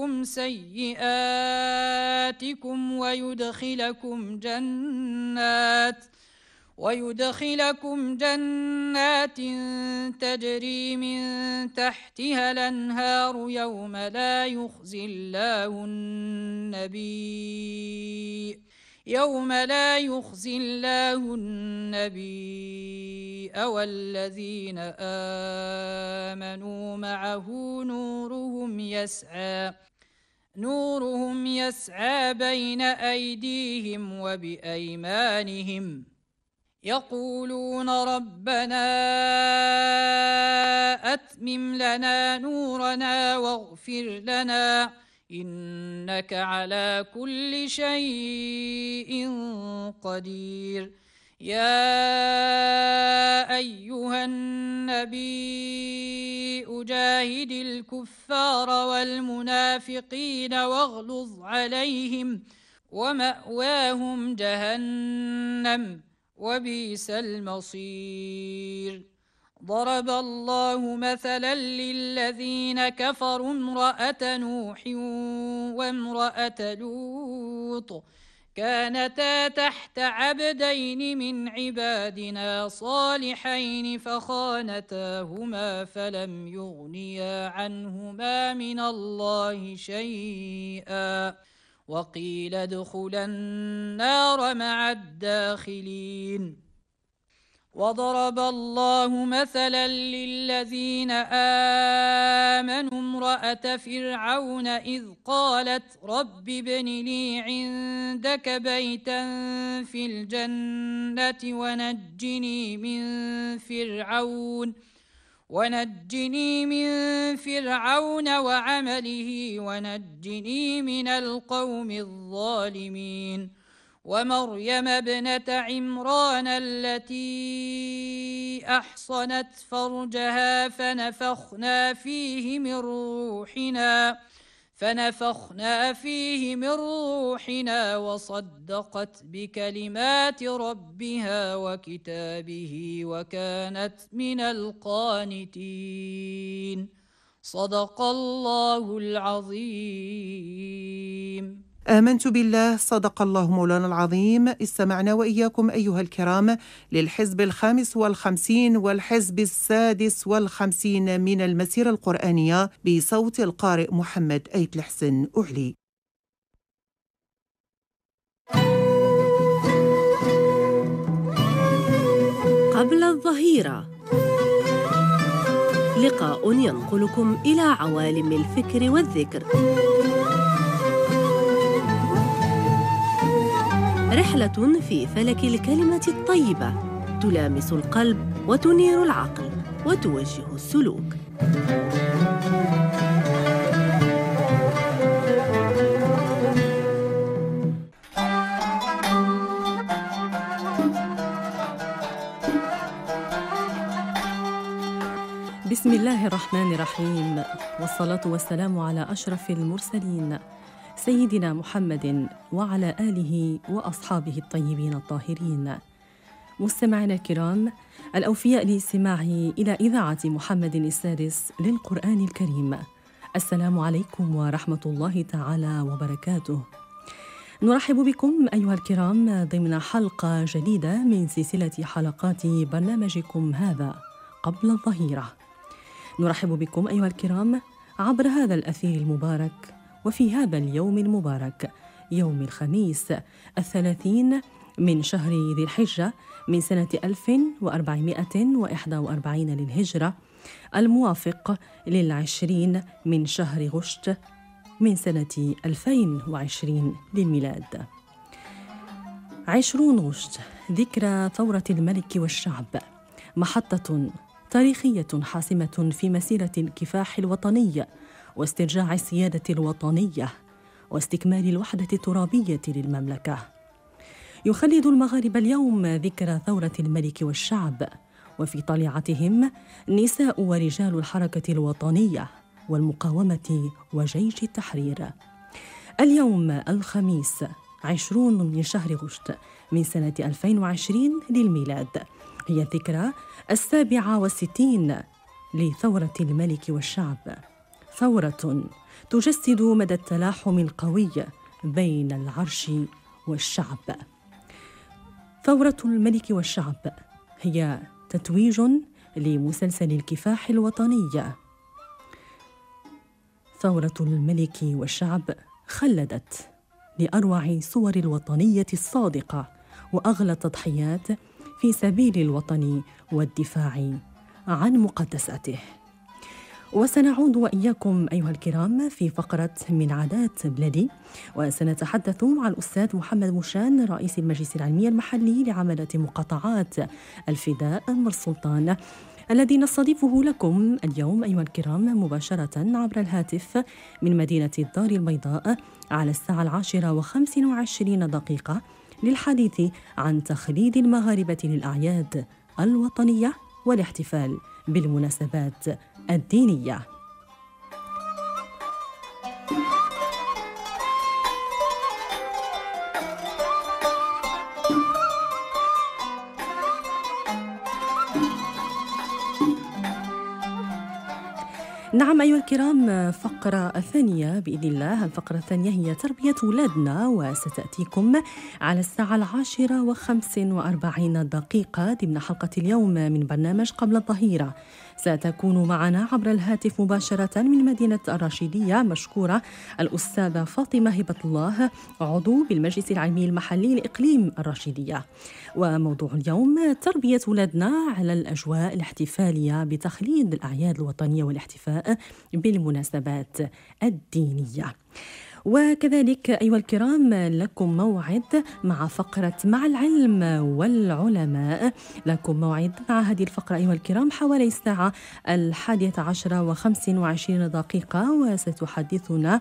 عنكم سيئاتكم ويدخلكم جنات تجري من تحتها الأنهار يوم لا يخزي الله النبي والذين آمنوا معه نورهم يسعى بين أيديهم وبأيمانهم يقولون ربنا أتمم لنا نورنا واغفر لنا إنك على كل شيء قدير. يا أيها النبي جاهد الكفار والمنافقين واغلظ عليهم ومأواهم جهنم وبئس المصير. ضرب الله مثلا للذين كفروا امرأة نوح وامرأة لوط كانتا تحت عبدين من عبادنا صالحين فخانتاهما فلم يغنيا عنهما من الله شيئا وقيل ادخلا النار مع الداخلين. وضرب الله مثلا للذين آمنوا امرأة فرعون إذ قالت رب ابن لي عندك بيتا في الجنة ونجني من فرعون وعمله ونجني من القوم الظالمين. ومريم ابنة عمران التي أحصنت فرجها فنفخنا فيه من روحنا وصدقت بكلمات ربها وكتابه وكانت من القانتين. صدق الله العظيم. آمنت بالله. صدق الله مولانا العظيم. استمعنا وإياكم أيها الكرام للحزب 55 والحزب 56 من المسيرة القرآنية بصوت القارئ محمد أيت الحسن أعلي. قبل الظهيرة، لقاء ينقلكم إلى عوالم الفكر والذكر، رحلة في فلك الكلمة الطيبة تلامس القلب وتنير العقل وتوجه السلوك. بسم الله الرحمن الرحيم، والصلاة والسلام على أشرف المرسلين سيدنا محمد وعلى آله وأصحابه الطيبين الطاهرين. مستمعينا الكرام الأوفياء لاستماعه إلى إذاعة محمد السادس للقرآن الكريم، السلام عليكم ورحمة الله تعالى وبركاته. نرحب بكم أيها الكرام ضمن حلقة جديدة من سلسلة حلقات برنامجكم هذا قبل الظهيرة. نرحب بكم أيها الكرام عبر هذا الأثير المبارك وفي هذا اليوم المبارك، يوم الخميس 30 من شهر ذي الحجة من سنة 1441 للهجرة، الموافق 20 من شهر غشت من سنة 2020 للميلاد. 20 غشت، ذكرى ثورة الملك والشعب، محطة تاريخية حاسمة في مسيرة الكفاح الوطني واسترجاع السيادة الوطنية واستكمال الوحدة الترابية للمملكة. يخلد المغاربة اليوم ذكرى ثورة الملك والشعب، وفي طليعتهم نساء ورجال الحركة الوطنية والمقاومة وجيش التحرير. اليوم الخميس 20 من شهر غشت من سنة 2020 للميلاد هي الذكرى 67 لثورة الملك والشعب، ثورة تجسد مدى التلاحم القوي بين العرش والشعب. ثورة الملك والشعب هي تتويج لمسلسل الكفاح الوطني. ثورة الملك والشعب خلدت لأروع صور الوطنية الصادقة وأغلى التضحيات في سبيل الوطن والدفاع عن مقدساته. وسنعود وإياكم أيها الكرام في فقرة من عادات بلادي، وسنتحدث مع الأستاذ محمد مشان رئيس المجلس العلمي المحلي لعملة مقاطعات الفداء مر سلطان، الذي نستضيفه لكم اليوم أيها الكرام مباشرة عبر الهاتف من مدينة الدار البيضاء على الساعة 10:25 للحديث عن تخليد المغاربة للأعياد الوطنية والاحتفال بالمناسبات الدينية. نعم أيها الكرام، فقرة الثانية بإذن الله. الفقرة الثانية هي تربية أولادنا، وستأتيكم على الساعة 10:45 ضمن حلقة اليوم من برنامج قبل الظهيرة. ستكون معنا عبر الهاتف مباشرة من مدينة الرشيدية مشكورة الأستاذة فاطمة هبة الله، عضو بالمجلس العلمي المحلي لإقليم الرشيدية. وموضوع اليوم تربية أولادنا على الأجواء الاحتفالية بتخليد الأعياد الوطنية والاحتفاء بالمناسبات الدينية. وكذلك أيها الكرام لكم موعد مع فقرة مع العلم والعلماء. لكم موعد مع هذه الفقرة أيها الكرام حوالي الساعة 11:25 وستحدثنا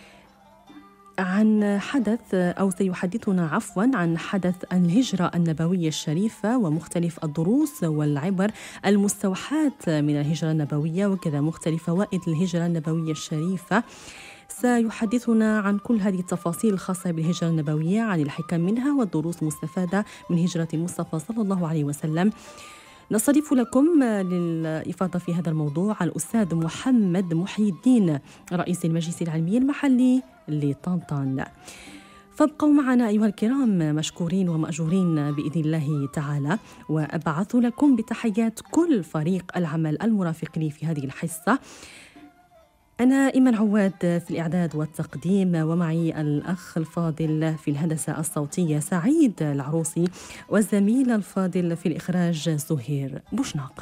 عن سيحدثنا عن حدث الهجرة النبوية الشريفة ومختلف الدروس والعبر المستوحاة من الهجرة النبوية، وكذا مختلف فوائد الهجرة النبوية الشريفة. سيحدثنا عن كل هذه التفاصيل الخاصة بالهجرة النبوية، عن الحكم منها والدروس المستفادة من هجرة المصطفى صلى الله عليه وسلم. نستضيف لكم للإفاضة في هذا الموضوع الأستاذ محمد محي الدين رئيس المجلس العلمي المحلي لطنطان. فابقوا معنا أيها الكرام مشكورين ومأجورين بإذن الله تعالى، وأبعث لكم بتحيات كل فريق العمل المرافق لي في هذه الحصة. أنا إيمان عواد في الإعداد والتقديم، ومعي الأخ الفاضل في الهندسة الصوتية سعيد العروسي، والزميل الفاضل في الإخراج زهير بوشناق.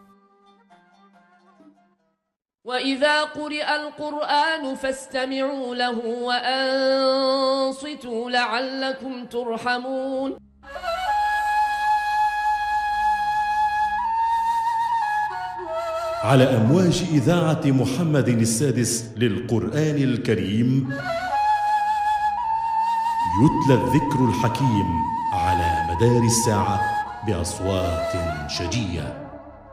وإذا قرئ القرآن فاستمعوا له وأنصتوا لعلكم ترحمون. على أمواج إذاعة محمد السادس للقرآن الكريم يتلى الذكر الحكيم على مدار الساعة بأصوات شجية.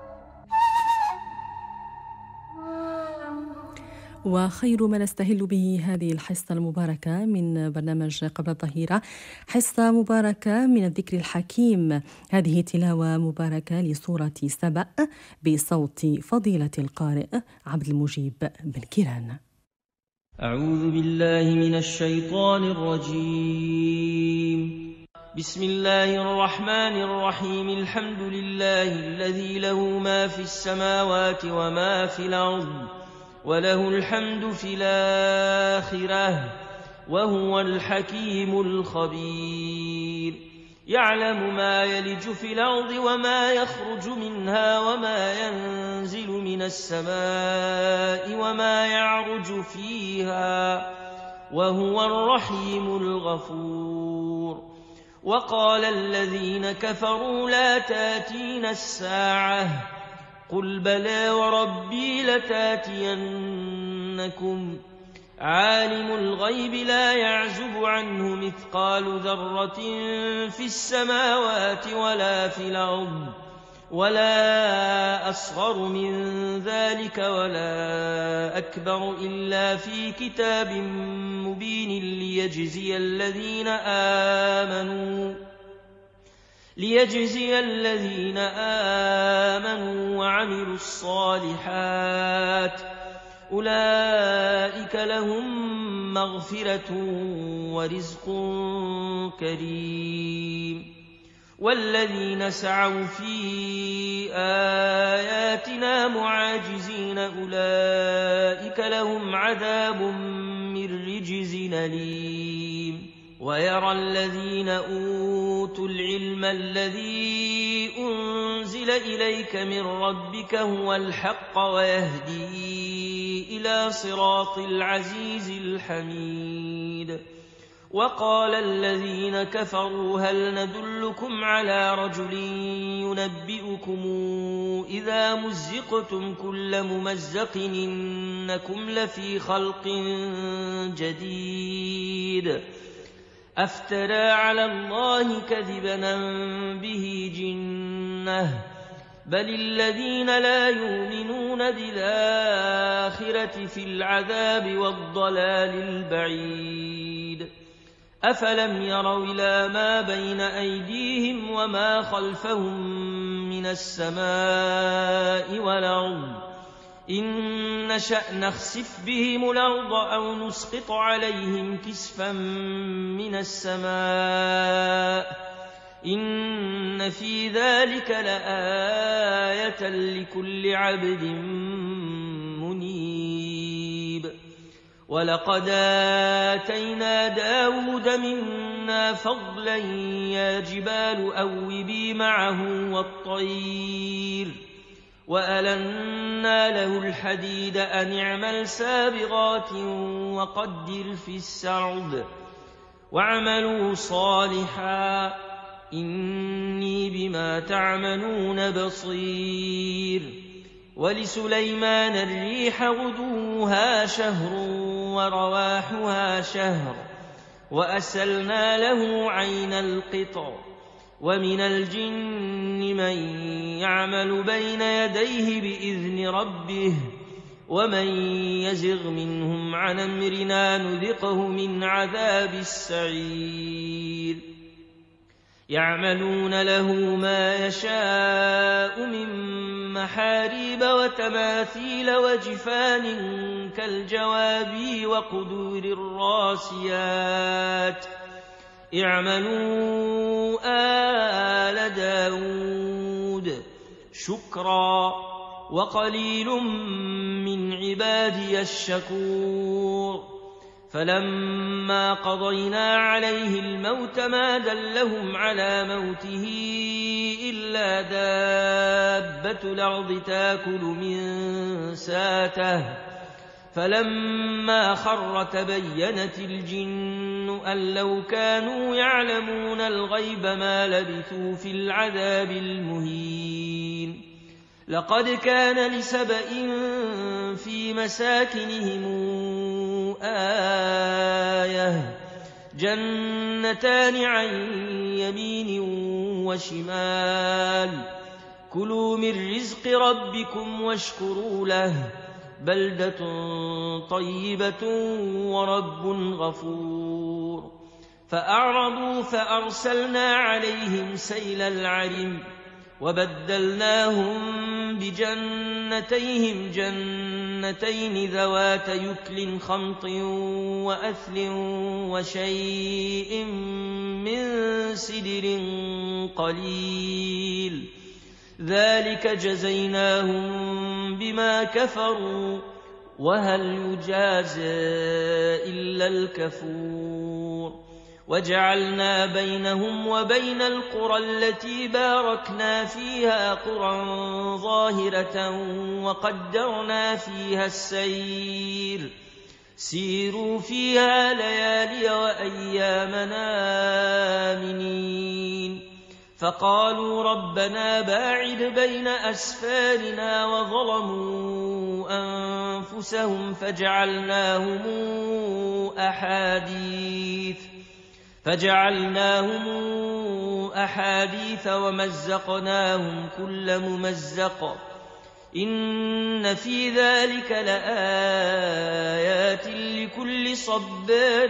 وخير ما نستهل به هذه الحصة المباركة من برنامج قبل الظهيرة حصة مباركة من الذكر الحكيم. هذه تلاوة مباركة لسورة سبأ بصوت فضيلة القارئ عبد المجيب بن كيران. أعوذ بالله من الشيطان الرجيم. بسم الله الرحمن الرحيم. الحمد لله الذي له ما في السماوات وما في الأرض وله الحمد في الآخرة وهو الحكيم الخبير. يعلم ما يلج في الأرض وما يخرج منها وما ينزل من السماء وما يعرج فيها وهو الرحيم الغفور. وقال الذين كفروا لا تأتينا الساعة قل بلى وربي لتأتينكم عالم الغيب لا يعزب عنه مثقال ذرة في السماوات ولا في الأرض ولا أصغر من ذلك ولا أكبر إلا في كتاب مبين ليجزي الذين آمنوا وعملوا الصالحات أولئك لهم مغفرة ورزق كريم. والذين سعوا في آياتنا معاجزين أولئك لهم عذاب من رجز أليم. ويرى الذين أوتوا العلم الذي أنزل إليك من ربك هو الحق ويهدي إلى صراط العزيز الحميد. وقال الذين كفروا هل ندلكم على رجل ينبئكم إذا مزقتم كل ممزق إنكم لفي خلق جديد أفترى على الله كذبا به جنة بل الذين لا يؤمنون بالآخرة في العذاب والضلال البعيد. أفلم يروا إلى ما بين أيديهم وما خلفهم من السماء والأرض إن نشأ نخسف بهم الأرض أو نسقط عليهم كسفا من السماء إن في ذلك لآية لكل عبد منيب. ولقد آتينا داود منا فضلا يا جبال أوبي معه والطير وألنا له الحديد أن اعمل سابغات وقدر في السرد واعملوا صالحا إني بما تعملون بصير. ولسليمان الريح غدوها شهر ورواحها شهر وأسلنا له عين القطر. ومن الجن من يعمل بين يديه بإذن ربه ومن يزغ منهم عن أمرنا نذقه من عذاب السعير. يعملون له ما يشاء من محاريب وتماثيل وجفان كالجواب وقدور الراسيات اعملوا آل داود شكرا وقليل من عبادي الشكور. فلما قضينا عليه الموت ما دلهم على موته إلا دابة الأرض تاكل من ساته فلما خر تبينت الجن أن لو كانوا يعلمون الغيب ما لبثوا في العذاب المهين. لقد كان لسبإ في مساكنهم آية جنتان عن يمين وشمال كلوا من رزق ربكم واشكروا له بلدة طيبة ورب غفور. فأعرضوا فأرسلنا عليهم سيل العرم وبدلناهم بجنتيهم جنتين ذوات يكل خمط وأثل وشيء من سدر قليل ذلك جزيناهم بما كفروا وهل يجازى إلا الكفور. وجعلنا بينهم وبين القرى التي باركنا فيها قرى ظاهرة وقدرنا فيها السير سيروا فيها ليالي وأيامنا آمنين. فقالوا ربنا باعد بين أسفارنا وظلموا أنفسهم فجعلناهم أحاديث ومزقناهم كل ممزق إن في ذلك لآيات لكل صبار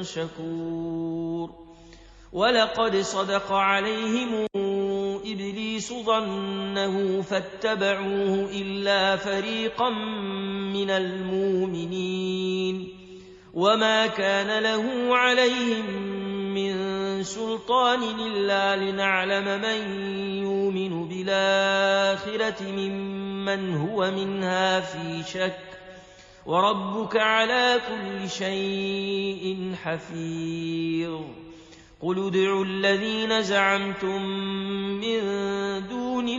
شكور. ولقد صدق عليهم إبليس إبليس ظنه فاتبعوه إلا فريقا من المؤمنين وما كان له عليهم من سلطان إلا لنعلم من يؤمن بالآخرة ممن هو منها في شك وربك على كل شيء حفيظ قل ادعوا الذين زعمتم من دون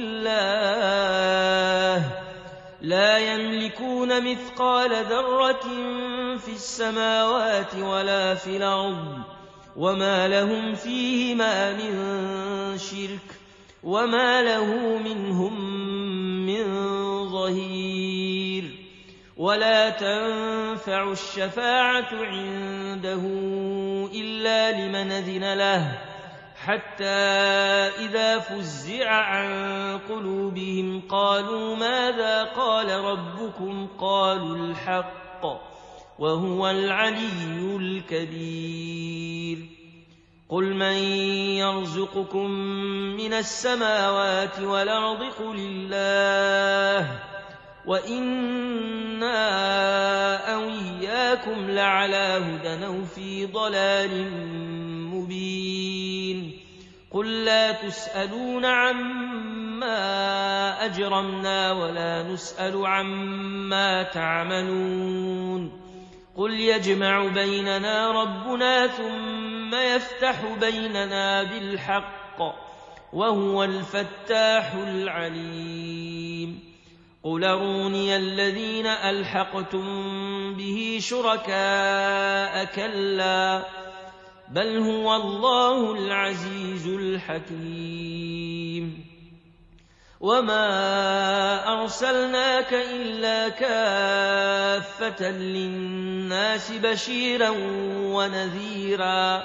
الله لا يملكون مثقال ذرة في السماوات ولا في الأرض وما لهم فيهما من شرك وما له منهم من ظهير ولا تنفع الشفاعة عنده إلا لمن أذن له حتى إذا فزع عن قلوبهم قالوا ماذا قال ربكم قالوا الحق وهو العلي الكبير قل من يرزقكم من السماوات والأرض قل الله وإنا أو إياكم لعلى هدى أو في ضلال مبين قل لا تسألون عما أجرمنا ولا نسأل عما تعملون قل يجمع بيننا ربنا ثم يفتح بيننا بالحق وهو الفتاح العليم قل أروني الذين ألحقتم به شركاء كلا بل هو الله العزيز الحكيم وما أرسلناك إلا كافة للناس بشيرا ونذيرا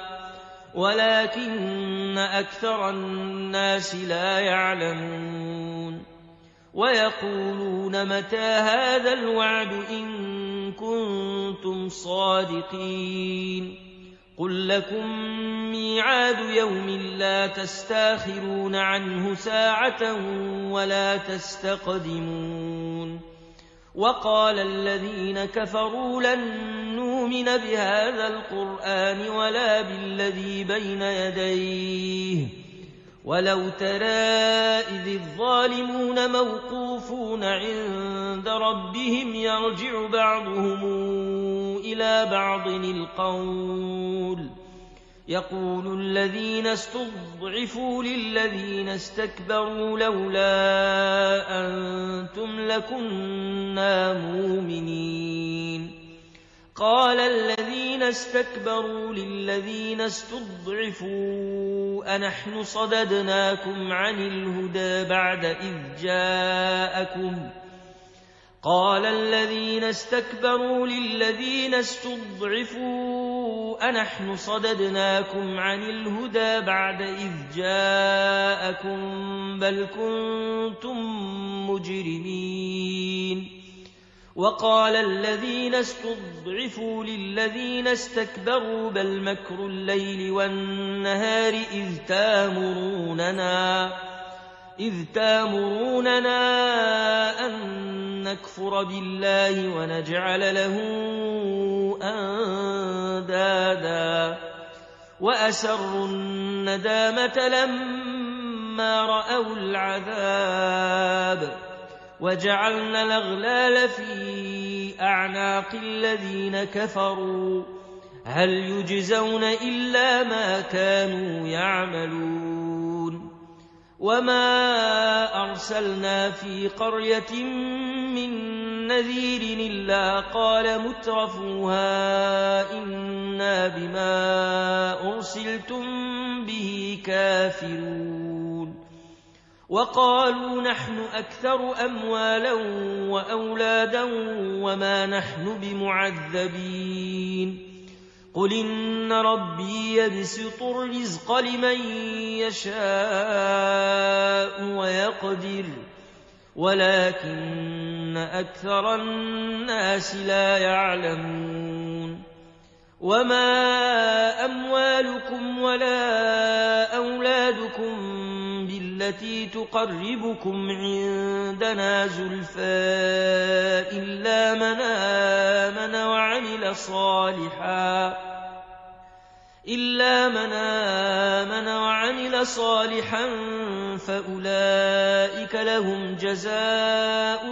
ولكن أكثر الناس لا يعلمون ويقولون متى هذا الوعد إن كنتم صادقين قل لكم ميعاد يوم لا تستاخرون عنه ساعة ولا تستقدمون وقال الذين كفروا لن نؤمن بهذا القرآن ولا بالذي بين يديه ولو ترى إذ الظالمون موقوفون عند ربهم يرجع بعضهم إلى بعض القول يقول الذين استضعفوا للذين استكبروا لولا أنتم لكنا مؤمنين قال الذين استكبروا للذين استضعفوا أنحن صددناكم عن الهدى بعد إذ جاءكم قال الذين استكبروا للذين استضعفوا أنحن صددناكم عن الهدى بعد إذ جاءكم بل كنتم مجرمين وقال الذين استضعفوا للذين استكبروا بل مكر الليل والنهار إذ تامروننا أن نكفر بالله ونجعل له أندادا وأسروا الندامة لما رأوا العذاب وجعلنا الأغلال في أعناق الذين كفروا هل يجزون إلا ما كانوا يعملون وما أرسلنا في قرية من نذير إلا قال مترفوها إنا بما أرسلتم به كافرون وقالوا نحن أكثر أموالا وأولادا وما نحن بمعذبين قل إن ربي يبسط الرزق لمن يشاء ويقدر ولكن أكثر الناس لا يعلمون وما أموالكم ولا أولادكم بالله التي تقربكم عندنا زلفى إلا من آمن وعمل صالحا فأولئك لهم جزاء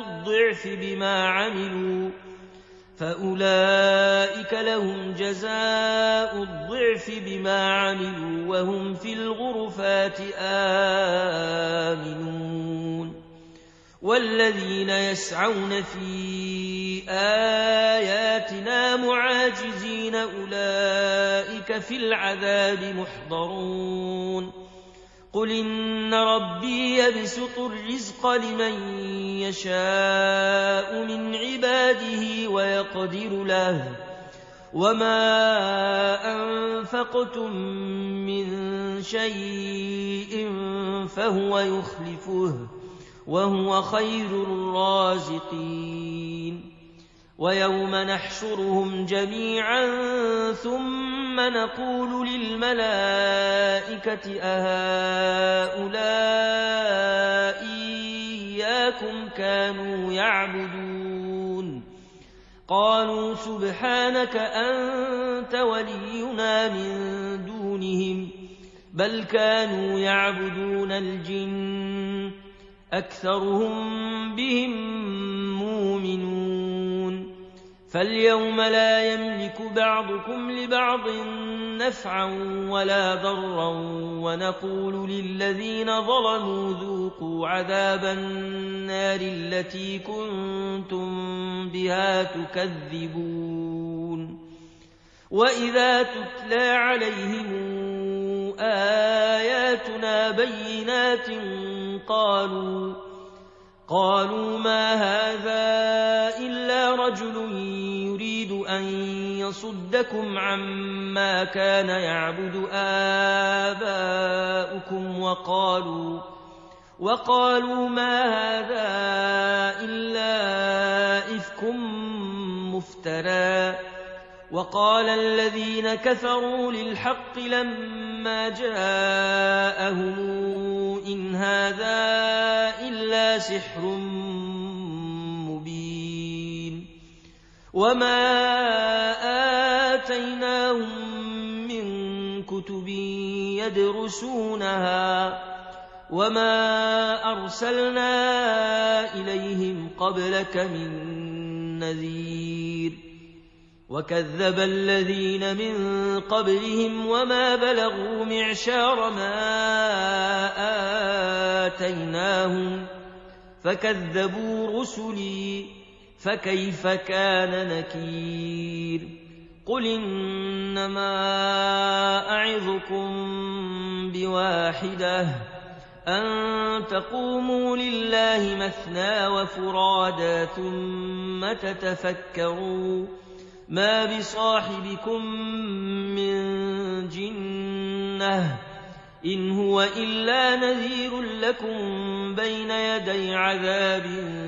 الضعف بما عملوا وهم في الغرفات آمنون والذين يسعون في آياتنا معاجزين أولئك في العذاب محضرون قل إن ربي يبسط الرزق لمن يشاء من عباده ويقدر له وما أنفقتم من شيء فهو يخلفه وهو خير الرازقين ويوم نحشرهم جميعا ثم نقول للملائكة أهؤلاء إياكم كانوا يعبدون قالوا سبحانك أنت ولينا من دونهم بل كانوا يعبدون الجن أكثرهم بهم مؤمنون فاليوم لا يملك بعضكم لبعض نفعا ولا ضرا ونقول للذين ظلموا ذوقوا عذاب النار التي كنتم بها تكذبون وإذا تتلى عليهم آياتنا بينات قالوا ما هذا إلا رجل يريد أن يصدكم عما كان يعبد آباؤكم وقالوا ما هذا إلا إفك مفترى وقال الذين كفروا للحق لما جاءهم إن هذا إلا سحر مبين وما آتيناهم من كتب يدرسونها وما أرسلنا إليهم قبلك من نذير وكذب الذين من قبلهم وما بلغوا معشار ما آتيناهم فكذبوا رسلي فكيف كان نكير قل إنما أعظكم بواحدة أن تقوموا لله مثنى وفرادا ثم تتفكروا ما بصاحبكم من جنة إن هو إلا نذير لكم بين يدي عذاب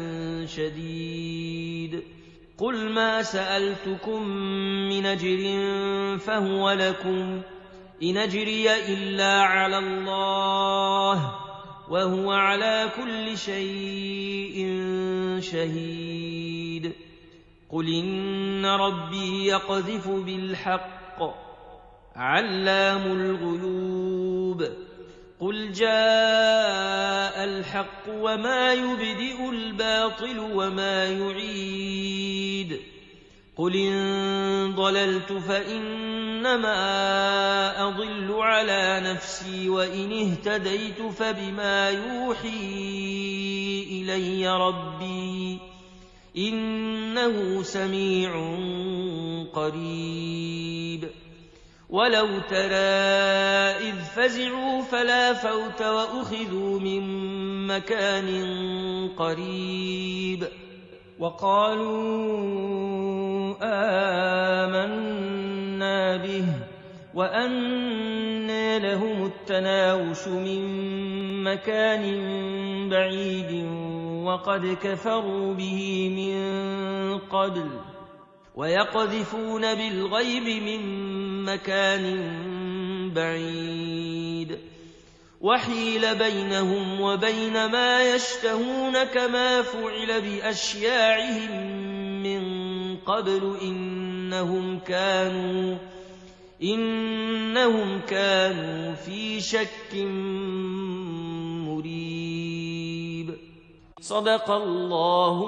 شديد قل ما سألتكم من أجر فهو لكم إن أجري إلا على الله وهو على كل شيء شهيد قل إن ربي يقذف بالحق علام الغيوب قل جاء الحق وما يبدئ الباطل وما يعيد قل إن ضللت فإنما أضل على نفسي وإن اهتديت فبما يوحي إلي ربي إنه سميع قريب ولو ترى إذ فزعوا فلا فوت وأخذوا من مكان قريب وقالوا آمنا به وأنى لهم التناوش من مكان بعيد وقد كفروا به من قبل ويقذفون بالغيب من مكان بعيد وحيل بينهم وبين ما يشتهون كما فعل بأشياعهم من قبل إنهم كانوا في شك مريب. صدق الله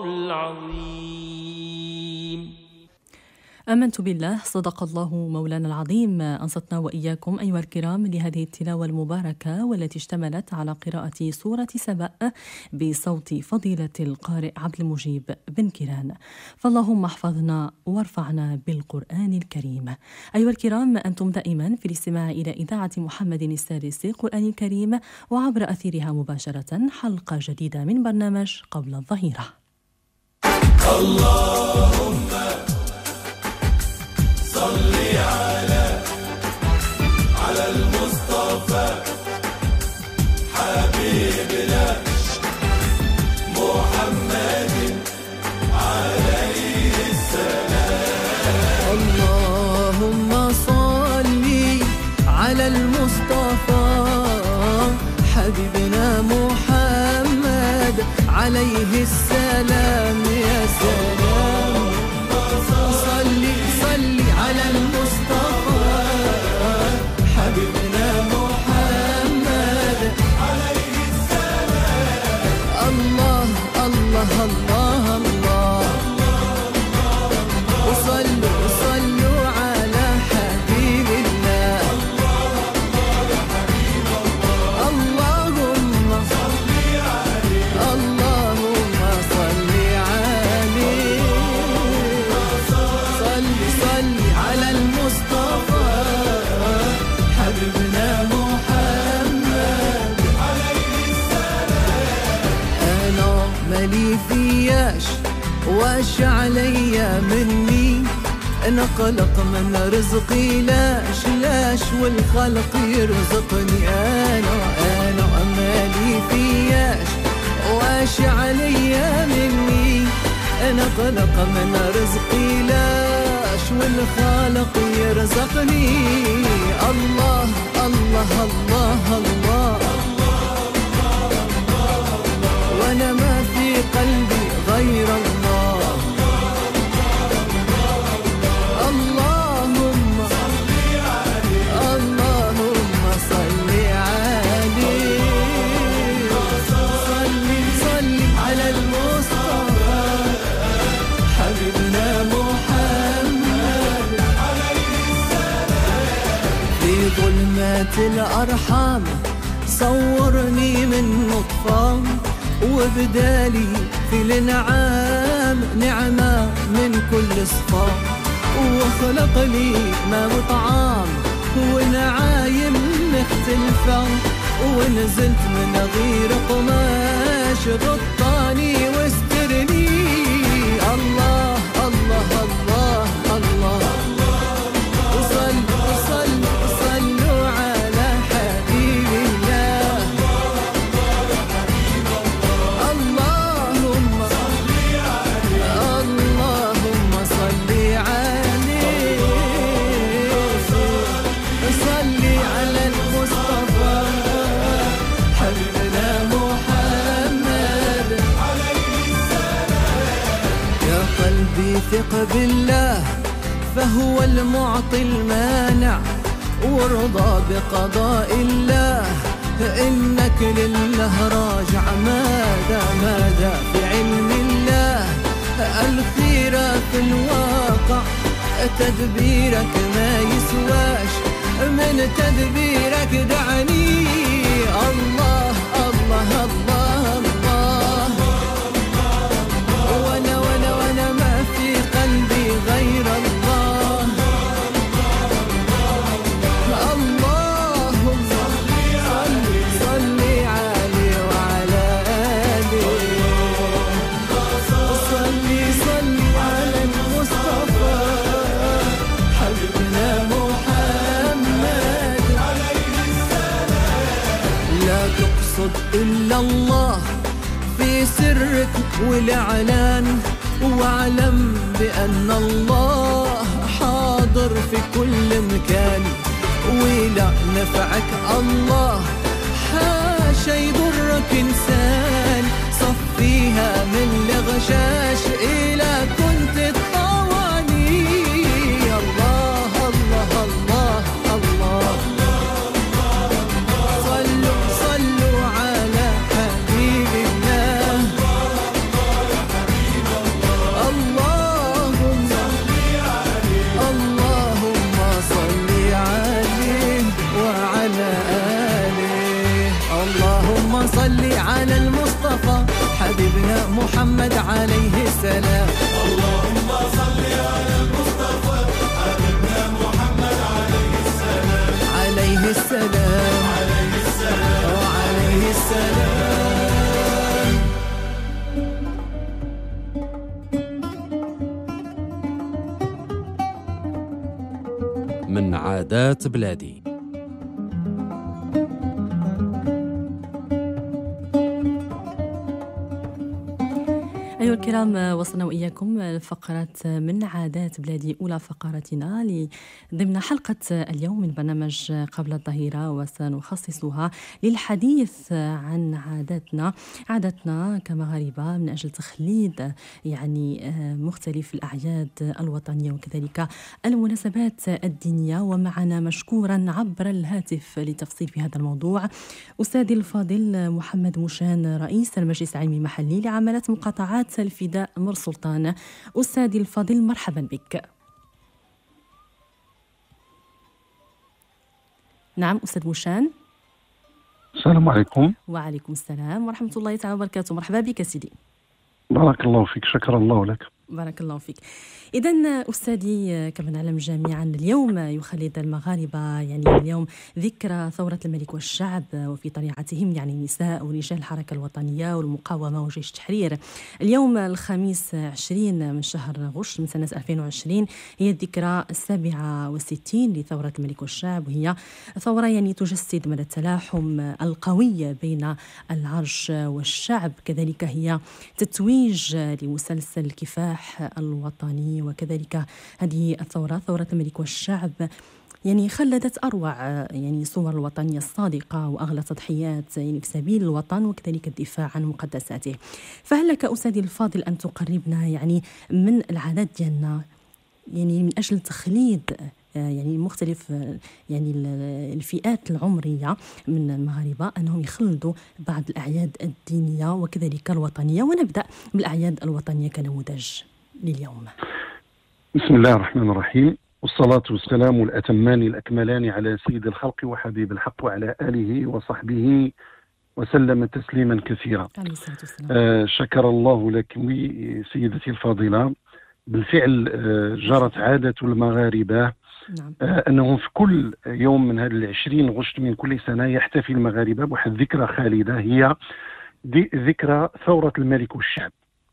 العظيم. آمنت بالله. صدق الله مولانا العظيم. أنصتنا وإياكم أيها الكرام لهذه التلاوة المباركة والتي اشتملت على قراءة سورة سبأ بصوت فضيلة القارئ عبد المجيب بن كيران. فاللهم احفظنا وارفعنا بالقرآن الكريم. أيها الكرام، أنتم دائما في الاستماع إلى إذاعة محمد السادس القرآن الكريم وعبر أثيرها مباشرة حلقة جديدة من برنامج قبل الظهيرة. اللهم صل على المصطفى حبيبنا محمد عليه السلام. اللهم صل على المصطفى حبيبنا محمد عليه السلام. يا سلام صل على المصطفى حبيبنا محمد عليه السلام. الله الله الله الله وصلوا على حبيب الله. اللهم صل عليه اللهم صل عليه صل على المصطفى حبيبنا محمد عليه السلام. أنا مالي فياش واش عليا مني، أنا قلق من رزقي لاش والخلق يرزقني. أنا مالي فياش واش عليا مني، أنا قلق من رزقي لاش والخالق يرزقني. الله الله الله الله وانا ما في قلبي غير الله. اللهم صل عليه اللهم صل عليه صل على المصطفى حبيبنا محمد عليه السلام. في ظلمات الأرحام صورني من نطفة وبدالي في الانعام نعمة من كل صفا، وخلق لي ما وطعام ونعايم مختلفة، ونزلت من غير قماش غطاني واسترني. الله الله الله الله صلوا على حبيب الله. اللهم صل عليه صل على المصطفى حبيبنا محمد عليه السلام. يا قلبي ثق بالله فهو المعطي المانع، وارضى بقضاء الله إنك لله راجع. ماذا في علم الله الخيرة في الواقع، تدبيرك ما يسواش من تدبيرك دعني. الله الله الله الله وانا ما في قلبي غير الله. اللهم صل عليه وعلى آله صل على المصطفى حبيبنا محمد عليه السلام. لا تقصد إلا الله في سرك والإعلان، واعلم بأن الله حاضر في كل مكان، ولا نفعك الله حاشا يضرك إنسان، صفيها من الغشاش إلى كنت الطواني. الله الله الله الله، صلوا صلوا على حبيب الله. اللهم اللهم صل عليه وعلى آله. اللهم صل على المصطفى حبيبنا محمد عليه السلام. اللهم صل على المصطفى حبيبنا محمد عليه السلام. عليه السلام عليه السلام وعليه السلام. من عادات بلادي. أيها الكرام، وصلنا وإياكم لفقرة من عادات بلادي، أولى فقراتنا ضمن حلقة اليوم من برنامج قبل الظهيرة، وسنخصصها للحديث عن عاداتنا كمغاربة من أجل تخليد مختلف الأعياد الوطنية وكذلك المناسبات الدينية. ومعنا مشكورا عبر الهاتف لتفصيل في هذا الموضوع أستاذي الفاضل محمد موشان، رئيس المجلس العلمي المحلي لعمالة مقاطعات الفداء مر سلطان. أستاذي الفاضل، مرحبا بك. نعم أستاذ موشان. السلام عليكم. وعليكم السلام ورحمة الله تعالى وبركاته. مرحبا بك سيدي. بارك الله فيك، شكر الله لك. بارك الله فيك. إذن أستاذي، كما نعلم جميعا اليوم يخلد المغاربة اليوم ذكرى ثورة الملك والشعب، وفي طليعتهم النساء ورجال الحركة الوطنية والمقاومة وجيش التحرير. اليوم الخميس 20 من شهر غشت من سنة 2020 هي الذكرى 67 لثورة الملك والشعب، وهي ثورة تجسد مدى التلاحم القوي بين العرش والشعب. كذلك هي تتويج لمسلسل الكفاح الوطني، وكذلك هذه الثورة ثورة الملك والشعب خلدت أروع صور الوطنية الصادقة وأغلى تضحيات في سبيل الوطن وكذلك الدفاع عن مقدساته. فهل لك أستاذي الفاضل أن تقربنا من العادات ديالنا من أجل تخليد مختلف الفئات العمرية من المغاربة أنهم يخلدوا بعض الأعياد الدينية وكذلك الوطنية، ونبدأ بالأعياد الوطنية كنموذج لليوم. بسم الله الرحمن الرحيم، والصلاة والسلام الأتمان الأكملان على سيد الخلق وحبيب الحق وعلى آله وصحبه وسلم تسليما كثيرا. شكر الله لك سيدتي الفاضلة. بالفعل جرت عادة المغاربة أنهم في كل يوم من هذا 20 غشت من كل سنة يحتفل المغاربة بواحد ذكرى خالدة، هي ذكرى ثورة الملك والشعب.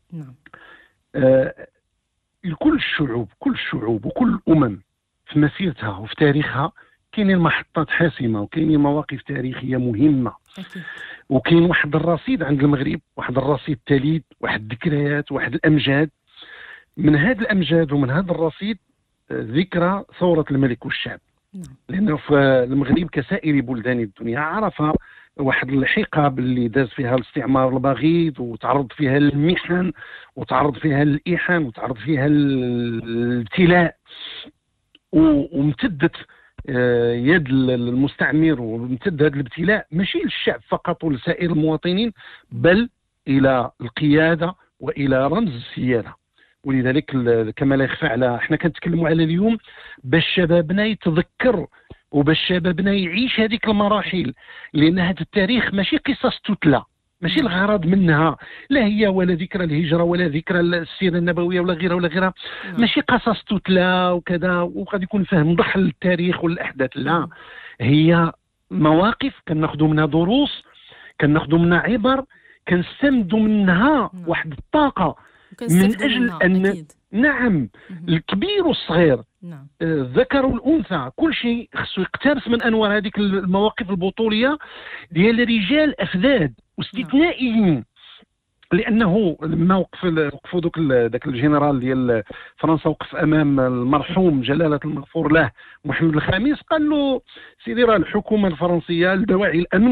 كل الشعوب وكل الأمم في مسيرتها وفي تاريخها كاينين محطات حاسمة وكاينين مواقف تاريخية مهمة، وكاين واحد الرصيد عند المغرب، واحد الرصيد تليد، واحد الذكريات، واحد الأمجاد. من هذا الأمجاد ومن هذا الرصيد ذكرى ثورة الملك والشعب، لأنه في المغرب كسائر بلدان الدنيا عرف واحد الحقب اللي داز فيها الاستعمار البغيض، وتعرض فيها المحن، وتعرض فيها الإيحان، وتعرض فيها الابتلاء، وامتدت يد المستعمر، وامتد هذا الابتلاء ماشي للشعب فقط ولسائر المواطنين، بل إلى القيادة وإلى رمز السيادة. ولذلك كما لا يخفى على احنا كنتكلموا على اليوم باش شبابنا يتذكر وباش شبابنا يعيش هذيك المراحل، لان هذا التاريخ ماشي قصص تتلى، ماشي الغرض منها لا هي ولا ذكرى الهجرة ولا ذكرى السيرة النبوية ولا غيرها ولا غيرها، ماشي قصص تتلى وكذا وقد يكون فهم ضحل التاريخ والأحداث، لا، هي مواقف كناخذوا منها دروس، كناخذوا منها عبر، كنستمدوا منها واحد الطاقة من أجل أن نعم الكبير والصغير، الذكر والأنثى، كل شيء خصو يقتبس من أنوار هذيك المواقف البطولية ديال رجال أفذاذ واستثنائيين. لأنه لما وقفوا ذاك الجنرال ديال فرنسا وقف أمام المرحوم جلالة المغفور له محمد الخامس، قال له سيدي راه الحكومة الفرنسية لدواعي الأمن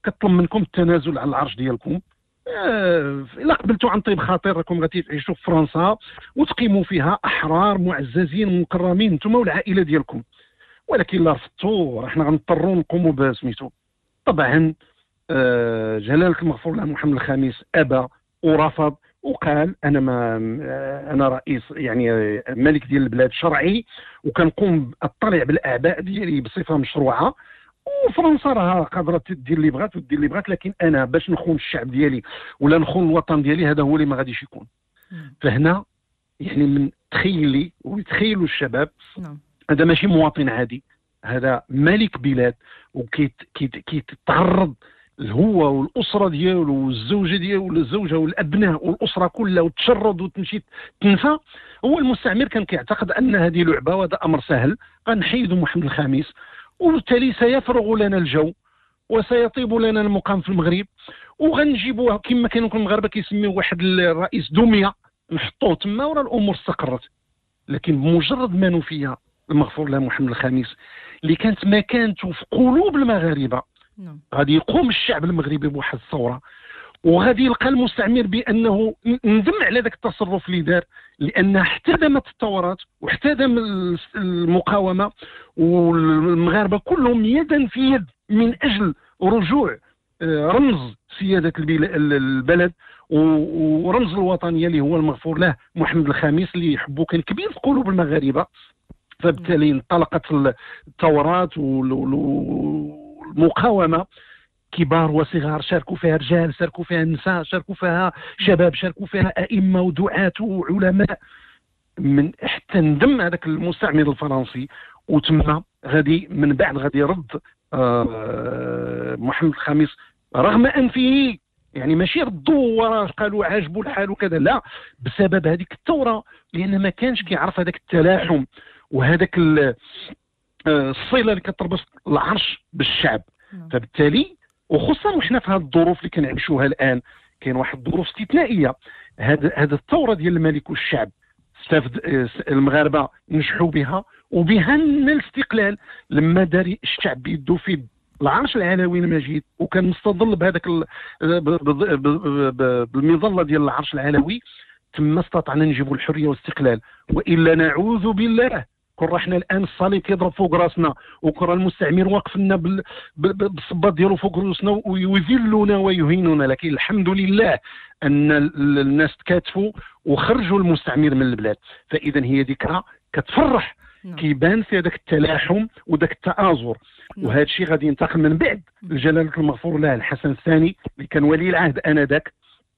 كطلب منكم التنازل على العرش ديالكم. الا قبلتوا عن طيب خاطر راكم غادي تعيشوا في فرنسا وتقيموا فيها احرار معززين مكرمين نتوما والعائله ديالكم. ولكن الا رفضتوا راه حنا غنضطروا نقوموا بسميتو. طبعا جلاله المغفور له محمد الخامس ابى ورفض وقال انا رئيس يعني ملك ديال البلاد شرعي وكنقوم اطلع بالاعباء ديالي بصفه مشروعه، وفرنسا راه قادره تدير اللي بغات وتدير اللي بغات، لكن انا باش نخون الشعب ديالي ولا نخون الوطن ديالي هذا هو اللي ما غاديش يكون. فهنا يعني من تخيلي ويتخيلوا الشباب هذا ماشي مواطن عادي، هذا ملك بلاد وكيتعرض هو والاسره ديالو والزوجه ديالو والزوجه والابناء والاسره كلها وتشرد وتمشي تنفى. هو المستعمر كان كيعتقد ان هذه لعبه وهذا امر سهل، غنحيدوا محمد الخامس وبالتالي سيفرغ لنا الجو وسيطيب لنا المقام في المغرب، وغنجيبوها كما كانوا المغاربه كيسميوه واحد الرئيس دميه نحطوه تما ورا الامور استقرت. لكن بمجرد ما نفي المغفور له محمد الخامس اللي كانت مكانته في قلوب المغاربه، غادي يقوم الشعب المغربي بواحد الثوره، وغادي يلقى المستعمر بانه ندم على ذاك التصرف اللي دار، لان احتدمت الثورات واحتدم المقاومه، والمغاربه كلهم يدا في يد من اجل رجوع رمز سياده البلد ورمز الوطنيه اللي هو المغفور له محمد الخامس اللي يحبه كان كبير في قلوب المغاربه. فبالتالي انطلقت الثورات والمقاومه، كبار وصغار شاركوا فيها، رجال شاركوا فيها، النساء شاركوا فيها، شباب شاركوا فيها، ائمه ودعاة وعلماء، من حتى ندم هذاك المستعمر الفرنسي. وتم غادي من بعد غادي يرد محمد الخامس رغم انفه، يعني ماشي ردوا وراه قالوا عاجبوا الحال وكذا، لا، بسبب هذيك الثوره، لان ما كانش كيعرف هذاك التلاحم وهذاك الصله اللي كتربط العرش بالشعب. فبالتالي وخصوصا وحنا في هذه الظروف اللي كنعيشوها الان، كاين واحد الظروف استثنائيه. هذا الثوره ديال الملك والشعب المغاربه نجحوا بها، وبها نال الاستقلال لما دار الشعب بيده في العرش العلوي المجيد، وكان مستظل بهذاك بالمظله ديال العرش العلوي، ثم استطعنا نجيبوا الحريه والاستقلال. والا نعوذ بالله كون رحنا الان الصليب كيضرب فوق راسنا، وكون المستعمر واقف لنا بالصباط ديالو فوق راسنا ويذلنا ويهيننا. لكن الحمد لله ان الناس تكاتفوا وخرجوا المستعمر من البلاد. فاذا هي ذكرى كتفرح، كيبان في هذاك التلاحم وذاك التآزر. وهذا الشيء غادي ينتقل من بعد لجلاله المغفور له الحسن الثاني اللي كان ولي العهد انذاك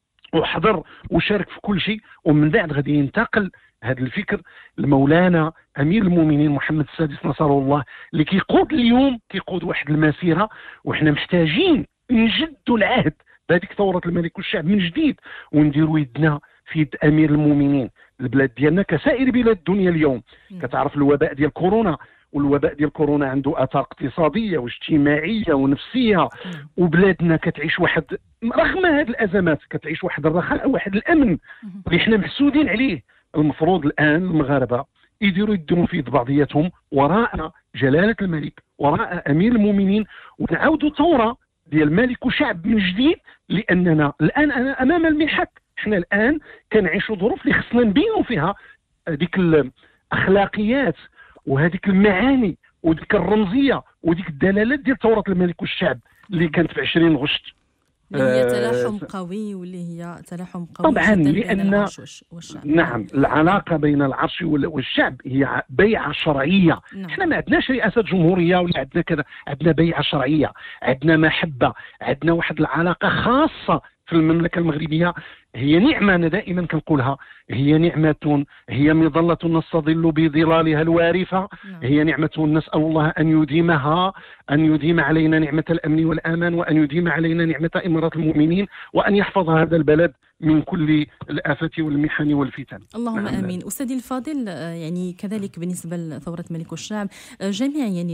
وحضر وشارك في كل شيء، ومن بعد غادي ينتقل هذا الفكر لمولانا امير المؤمنين محمد السادس نصره الله، اللي كيقود اليوم كيقود واحد المسيره، وحنا محتاجين نجدوا العهد بهذيك ثوره الملك والشعب من جديد، ونديروا يدنا في يد امير المؤمنين. البلاد ديالنا كسائر بلاد الدنيا اليوم كتعرف الوباء ديال كورونا، والوباء ديال كورونا عنده اثار اقتصاديه واجتماعيه ونفسيه، وبلادنا كتعيش واحد رغم هذه الازمات كتعيش واحد الرخاء واحد الامن اللي حنا محسودين عليه. المفروض الان المغاربه يديروا يدهم في يد بعضياتهم وراء جلاله الملك، وراء امير المؤمنين، ونعاودوا ثوره ديال الملك وشعب من جديد، لاننا الان امام المحك. احنا الان كنعيشوا ظروف اللي خصنا نبينوا فيها هذيك الاخلاقيات وهذيك المعاني وديك الرمزيه وديك الدلالات ديال ثوره الملك والشعب اللي كانت في 20 غشت. اللي هي تلاحم قوي، واللي هي تلاحم قوي طبعا بين العرش والشعب. نعم، العلاقه بين العرش والشعب هي بيعه شرعيه. احنا ما عندناش رئاسه جمهوريه ولا عندنا كذا، عندنا بيعه شرعيه، عندنا محبه، عندنا واحد العلاقه خاصه في المملكه المغربيه. هي نعمه، انا دائما كنقولها، هي نعمه، هي مظله نستظل بظلالها الوارفه. هي نعمه نسال الله ان يديمها، ان يديم علينا نعمه الامن والامان، وان يديم علينا نعمه اماره المؤمنين، وان يحفظ هذا البلد من كل الآفات والمحن والفتن. اللهم آمين. أستاذي الفاضل، يعني كذلك بالنسبة لثورة الملك والشعب، جميع يعني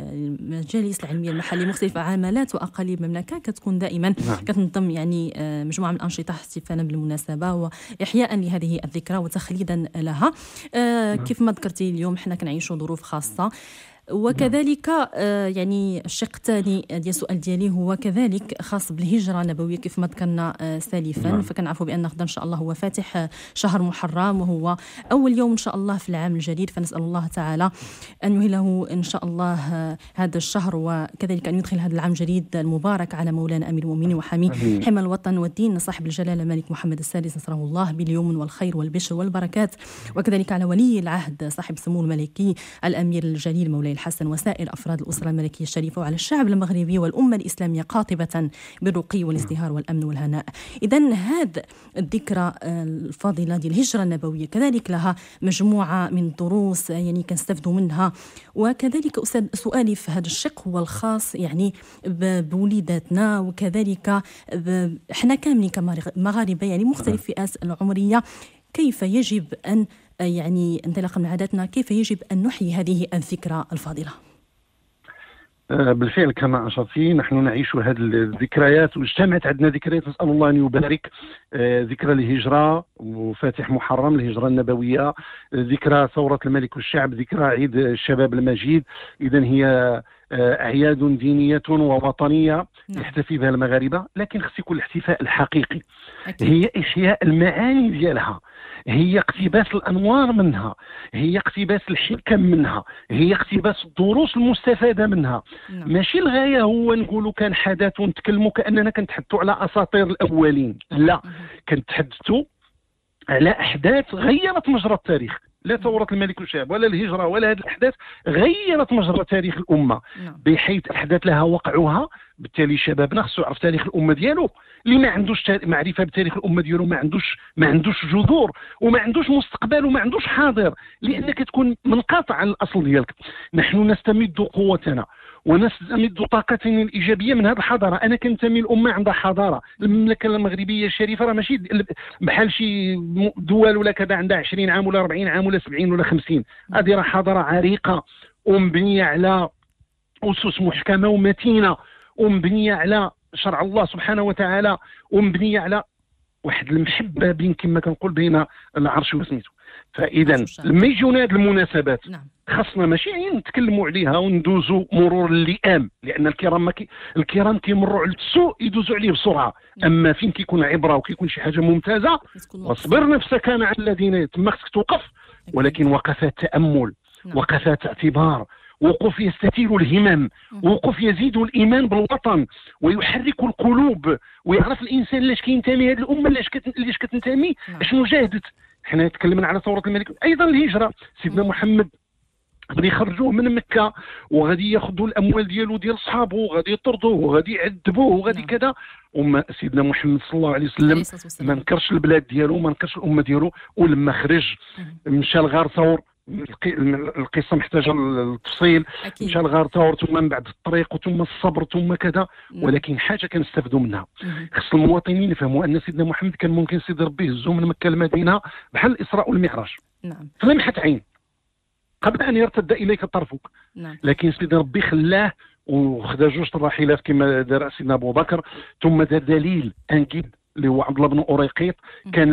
المجالس العلمية المحلية مختلفة، عملات وأقاليم المملكة كتكون دائما كتنظم يعني مجموعة من الأنشطة احتفالا بالمناسبة وإحياء لهذه الذكرى وتخليدا لها. كيف ما ذكرتي اليوم حنا كنعيشوا ظروف خاصة، وكذلك يعني الشق الثاني ديال السؤال ديالي هو كذلك خاص بالهجرة النبوية كيف ما ذكرنا سالفا. فكنعرفوا بأن غدا إن شاء الله هو فاتح شهر محرم وهو أول يوم إن شاء الله في العام الجديد، فنسأل الله تعالى أن يهله إن شاء الله هذا الشهر وكذلك أن يدخل هذا العام الجديد المبارك على مولانا أمير المؤمنين وحمي حمى الوطن والدين صاحب الجلالة الملك محمد السادس نصره الله باليمن والخير والبشر والبركات، وكذلك على ولي العهد صاحب السمو الملكي الأمير الجليل مولاي الحسن وسائر أفراد الأسرة الملكية الشريفة، وعلى الشعب المغربي والأمة الإسلامية قاطبة بالرقي والازدهار والأمن والهناء. إذن هذه الذكرى الفاضلة ديال الهجرة النبوية كذلك لها مجموعة من الدروس يعني كنستفدوا منها. وكذلك أستاذ سؤالي في هذا الشق هو الخاص يعني بوليداتنا، وكذلك احنا كاملين كمغاربة يعني مختلف الفئات العمرية، كيف يجب أن يعني انطلاقا من عاداتنا كيف يجب أن نحيي هذه الذكرى الفاضلة؟ بالفعل كما أشرتي نحن نعيش هذه الذكريات واجتمعت عندنا ذكريات، نسأل الله أن يبارك. ذكرى الهجرة وفاتح محرم، الهجرة النبوية، ذكرى ثورة الملك والشعب، ذكرى عيد الشباب المجيد. إذن هي أعياد دينية ووطنية يحتفي بها المغاربة، لكن خص يكون الاحتفاء الحقيقي هي إحياء المعاني ديالها، هي اقتباس الأنوار منها، هي اقتباس الحكم منها، هي اقتباس الدروس المستفادة منها. ماشي الغاية هو نقولوا كان حدث ونتكلموا كأننا كنتحدثوا على أساطير الأولين، لا، كنتحدثوا على أحداث غيرت مجرى التاريخ. لا ثورة الملك والشعب ولا الهجرة ولا هذه الأحداث غيرت مجرى تاريخ الأمة، بحيث أحداث لها وقعها. بالتالي شبابنا خصو يعرف تاريخ الأمة ديالو. اللي ما عندوش معرفة بتاريخ الأمة ديالو ما عندوش جذور وما عندوش مستقبل وما عندوش حاضر، لأنك تكون منقطع عن الأصل ديالك. نحن نستمد قوتنا ونستمد طاقتنا الإيجابية من هذه الحضارة. أنا كنتمي الأمة عندها حضارة. المملكة المغربية الشريفة راه ماشي بحال شي دول ولا كذا عندها 20 عام ولا 40 عام ولا 70 ولا 50. هذه راه حضارة عريقة ومبنية على أسس محكمة ومتينة، ومبنية على شرع الله سبحانه وتعالى، ومبنية على واحد المحبة بين كما كنقول بين العرش وسميتو. فإذا لما يجونا هذه المناسبات خاصنا ماشي نتكلموا عليها وندوزوا مرور اللئام، لأن الكرام كيمروا على السوء يدوزوا عليه بسرعة. أما فين كيكون عبرة وكيكون شي حاجة ممتازة، واصبر نفسك مع الذين تما خصك توقف، ولكن وقفات تأمل، وقفات اعتبار، وقف يستثير الهمم، وقف يزيد الإيمان بالوطن ويحرك القلوب، ويعرف الإنسان لاش كينتمي هذه الأمة، لاش كتنتمي، شنو جاهدت. حنا تكلمنا على ثورة الملك، أيضا الهجرة. سيدنا محمد غادي يخرجوه من مكة وغادي ياخذوا الأموال ديالو ديال صحابه وغادي يطردوه وغادي يعذبوه وغادي كذا. وما سيدنا محمد صلى الله عليه وسلم ما نكرش البلاد ديالو، ما نكرش الأمة ديالو، ولما خرج مشى لغار ثور. القصه محتاجه التفصيل. مشى لغار ثور ثم من بعد الطريق ثم الصبر ثم كذا، ولكن حاجه كنستافدوا منها. خص المواطنين يفهموا ان سيدنا محمد كان ممكن سيدي ربي يهزو من مكه للمدينه بحال الاسراء والمعراج في لمحه عين قبل ان يرتد اليك طرفك. لكن سيدي ربي خلاه وخدا جوج الراحلات كما دار سيدنا ابو بكر، ثم دار دليل انكيد اللي هو عبد الله بن أوريقيط. كان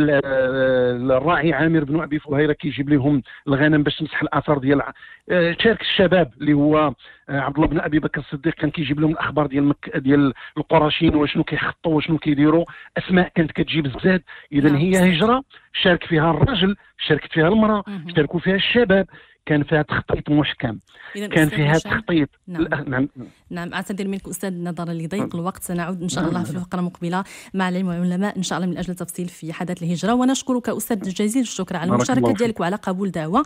الراعي عامر بن أبي فهيرة كيجيب لهم الغنم باش تمسح الآثار ديال شارك الشباب اللي هو عبد الله بن أبي بكر الصديق، كان كيجيب لهم الأخبار ديال القراشين وشنو كيخطوا وشنو كيديروا. أسماء كانت كتجيب الزاد. إذا هي هجرة شارك فيها الرجل، شاركت فيها المرأة، شاركوا فيها الشباب، كان فيها تخطيط محكم، كان فيها تخطيط. نعم أعتذر منك أستاذ نظرا لضيق الوقت، سنعود إن شاء الله في الفقرة المقبلة مع العلم والعلماء إن شاء الله من أجل التفصيل في حدث الهجرة. ونشكرك أستاذ جزيل الشكر على المشاركة ديالك وعلى قبول دعوة،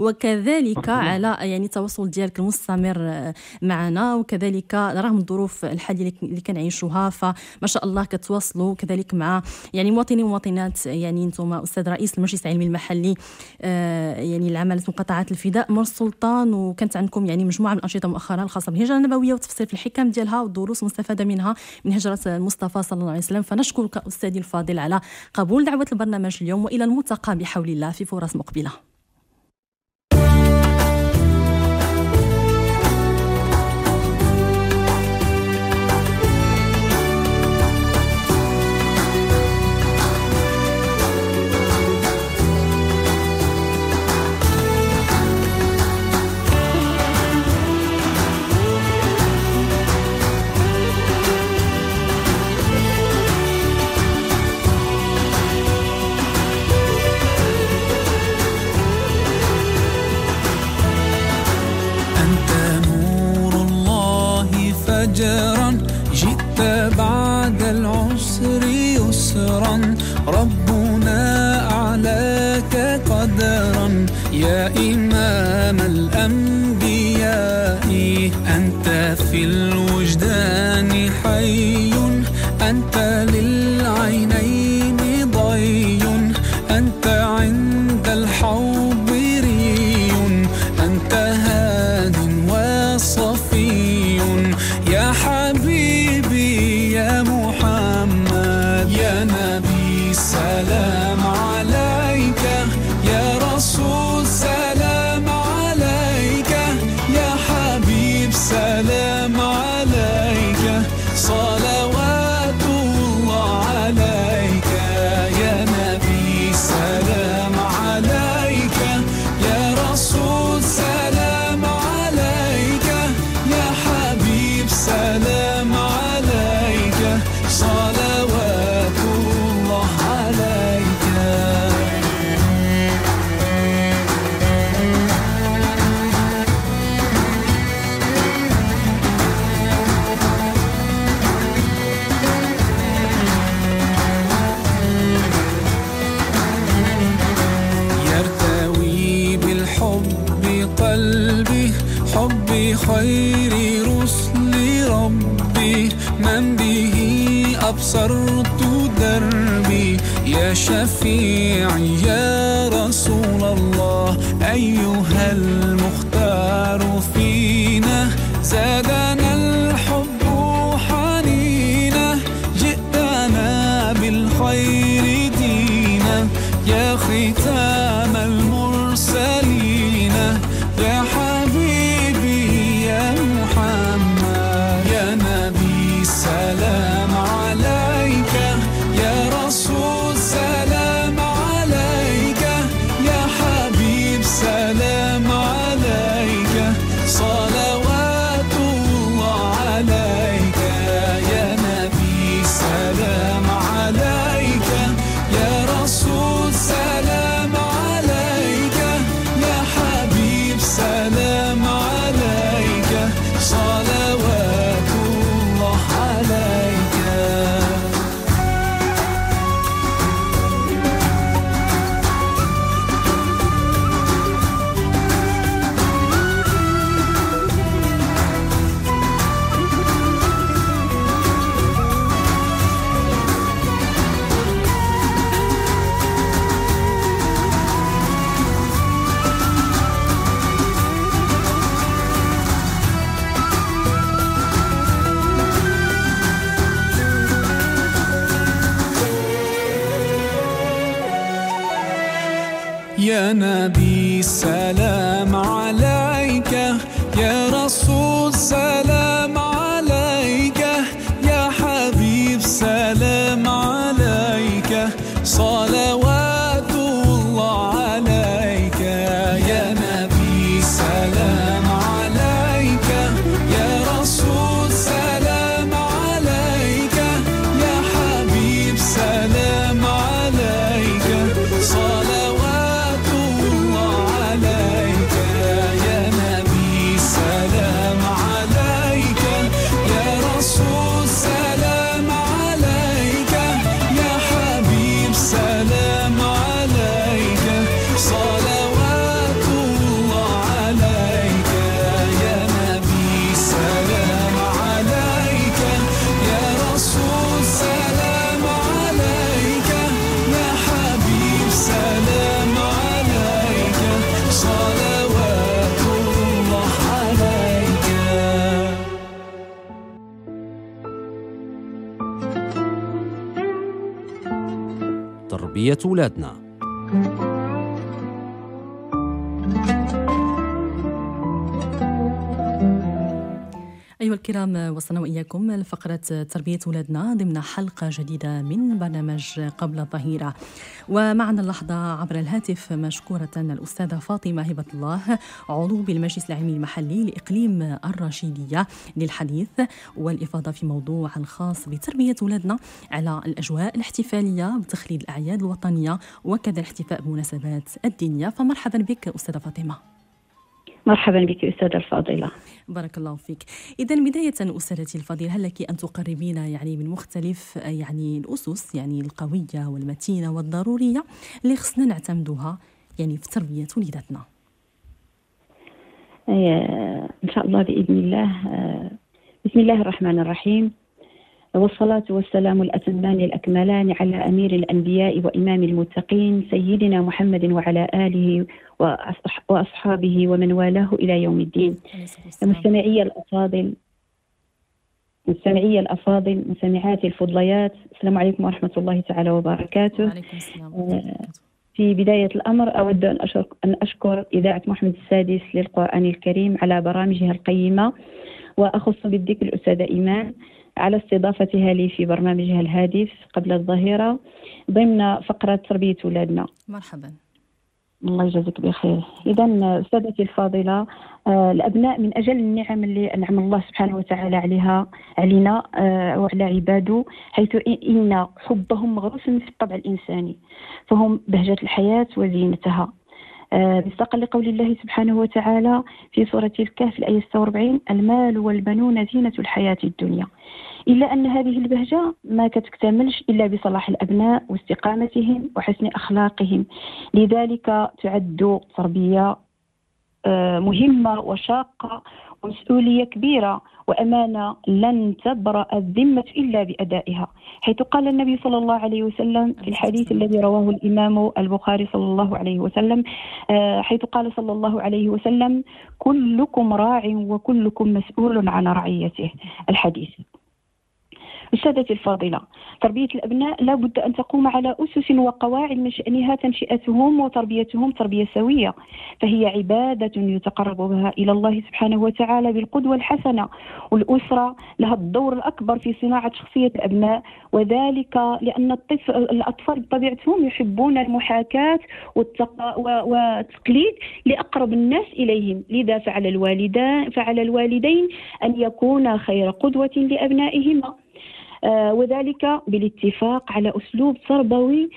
وكذلك على يعني التواصل ديالك المستمر معنا، وكذلك رغم الظروف الحالية اللي كنعيشوها فما شاء الله كتواصلوا كذلك مع يعني مواطنين ومواطنات. يعني أنتم أستاذ رئيس المجلس العلمي المحلي يعني العمالة مقاطعات الفداء مر السلطان، وكانت عندكم يعني مجموعة من الأنشطة مؤخرا الخاصة بالهجرة النبوية وتفصيل في الحكم ديالها والدروس المستفادة منها من هجرة المصطفى صلى الله عليه وسلم. فنشكرك أستاذي الفاضل على قبول دعوة البرنامج اليوم، وإلى الملتقى بحول الله في فرص مقبلة. أجرا جئت بعد العسر يسرا ربنا أعلاك قدرا يا إمام الأنبياء أنت في الوجدان حي أنت للعينين ضي أنت عند الحوض ري أنت هاد وصفي يا حبيبي يا محمد يا نبي سلام عليك يا رسول سلام عليك يا حبيب سلام عليك صلوات الله عليك يا نبي سلام عليك يا رسول سلام عليك يا حبيب سلام عليك صلوات الله عليك يرتوي بالحب قلبي حب خير رسل ربي من به أبصرت دربي يا شفيعي يا رسول الله أيها المختار فينا زادنا الحب حنينا جئتنا بالخير دينا يا ختام المرسلين يا حبيبي يا محمد يا نبي سلام عليك يا رسول سلام عليك يا حبيب سلام عليك صلوات الله عليك يا نبي سلام عليك يا رسول سلام عليك يا حبيب سلام عليك صلوات الله عليك يا نبي سلام عليك يا رسول سلام عليك يا حبيب سلام عليك صلوات الله عليك يا نبي سلام عليك يا رسول سلام عليك يا حبيب سلام عليك صلوات الله عليك يا نبي سلام عليك يا رسول سلام عليك يا حبيب سلام عليك صلوات الله عليك يا نبي سلام عليك يا رسول سلام عليك يا حبيب سلام عليك صلوات الله عليك تربية أولادنا. أيها الكرام، وصلنا وإياكم لفقرة تربية أولادنا ضمن حلقة جديدة من برنامج قبل الظهيرة. ومعنا اللحظة عبر الهاتف مشكورة الأستاذة فاطمة هبة الله، عضو بالمجلس العلمي المحلي لإقليم الرشيدية، للحديث والإفاضة في موضوع الخاص بتربية أولادنا على الأجواء الاحتفالية بتخليد الأعياد الوطنية وكذا الاحتفاء بمناسبات الدينية. فمرحبا بك أستاذة فاطمة. مرحبا بك أستاذة الفاضلة. بارك الله فيك. إذن بداية أستاذتي الفضيلة، هل لك أن تقربينا يعني من مختلف يعني الأسس يعني القوية والمتينة والضرورية اللي خصنا نعتمدوها يعني في تربية وليداتنا؟ إن شاء الله بإذن الله. بسم الله الرحمن الرحيم، والصلاة والسلام الأتمان الأكملان على أمير الأنبياء وإمام المتقين سيدنا محمد وعلى آله وأصحابه ومن والاه إلى يوم الدين. مستمعي الأفاضل، مستمعاتي الفضليات، السلام عليكم ورحمة الله تعالى وبركاته. وعليكم السلام. في بداية الأمر أود أن أشكر إذاعة محمد السادس للقرآن الكريم على برامجها القيمة، وأخص بالذكر الأستاذة إيمان على استضافتها لي في برنامجها الهادف قبل الظهيرة ضمن فقرة تربية أولادنا. مرحبا. الله يجزيك بخير. إذا أستاذتي الفاضلة، الأبناء من أجل النعم اللي أنعم الله سبحانه وتعالى علينا وعلى عباده، حيث إن حبهم مغروس في الطبع الإنساني، فهم بهجة الحياة وزينتها. مصداقا لقول الله سبحانه وتعالى في سورة الكهف الآية 46: المال والبنون زينة الحياة الدنيا. إلا أن هذه البهجة ما كتكتملش إلا بصلاح الأبناء واستقامتهم وحسن أخلاقهم، لذلك تعد تربية مهمة وشاقة ومسؤولية كبيرة وأمانة لن تبرأ الذمة إلا بأدائها، حيث قال النبي صلى الله عليه وسلم في الحديث الذي رواه الإمام البخاري صلى الله عليه وسلم، حيث قال صلى الله عليه وسلم: كلكم راع وكلكم مسؤول عن رعيته. الحديث. أستاذتي الفاضلة، تربية الأبناء لا بد أن تقوم على أسس وقواعد من شأنها تنشئتهم وتربيتهم تربية سوية، فهي عبادة يتقرب بها إلى الله سبحانه وتعالى بالقدوة الحسنة، والأسرة لها الدور الأكبر في صناعة شخصية الأبناء، وذلك لأن الأطفال بطبيعتهم يحبون المحاكاة والتقليد لأقرب الناس إليهم، لذا فعلى الوالدين أن يكون خير قدوة لأبنائهما، وذلك بالاتفاق على أسلوب تربوي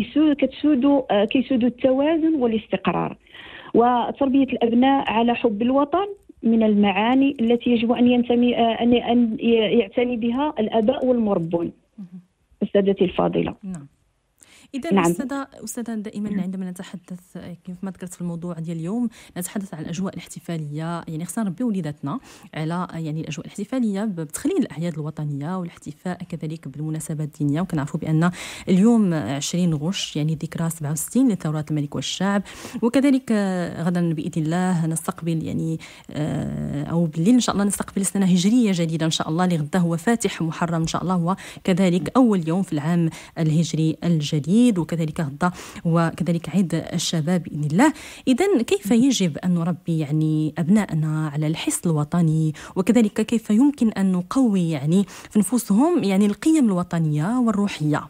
كيسود التوازن والاستقرار. وتربية الأبناء على حب الوطن من المعاني التي يجب أن يعتني بها الآباء والمربون. أستاذتي الفاضلة. نعم. إذا أستاذة دائما عندما نتحدث كيف ما ذكرت في الموضوع ديال اليوم نتحدث عن الأجواء الاحتفالية، يعني خصنا نربي وليداتنا على يعني الأجواء الاحتفالية بتخليل الأعياد الوطنية والاحتفاء كذلك بالمناسبات الدينية. وكنعرفوا بأن اليوم 20 غش يعني ذكرى 67 لثورة الملك والشعب، وكذلك غدا بإذن الله نستقبل يعني أو بالليل إن شاء الله نستقبل سنة هجرية جديدة إن شاء الله، لغدا هو فاتح محرم إن شاء الله، وكذلك أول يوم في العام الهجري الجديد، وكذلك غدا وكذلك عيد الشباب بإذن الله. إذن كيف يجب أن نربي يعني أبنائنا على الحس الوطني، وكذلك كيف يمكن أن نقوي يعني في نفوسهم يعني القيم الوطنية والروحية؟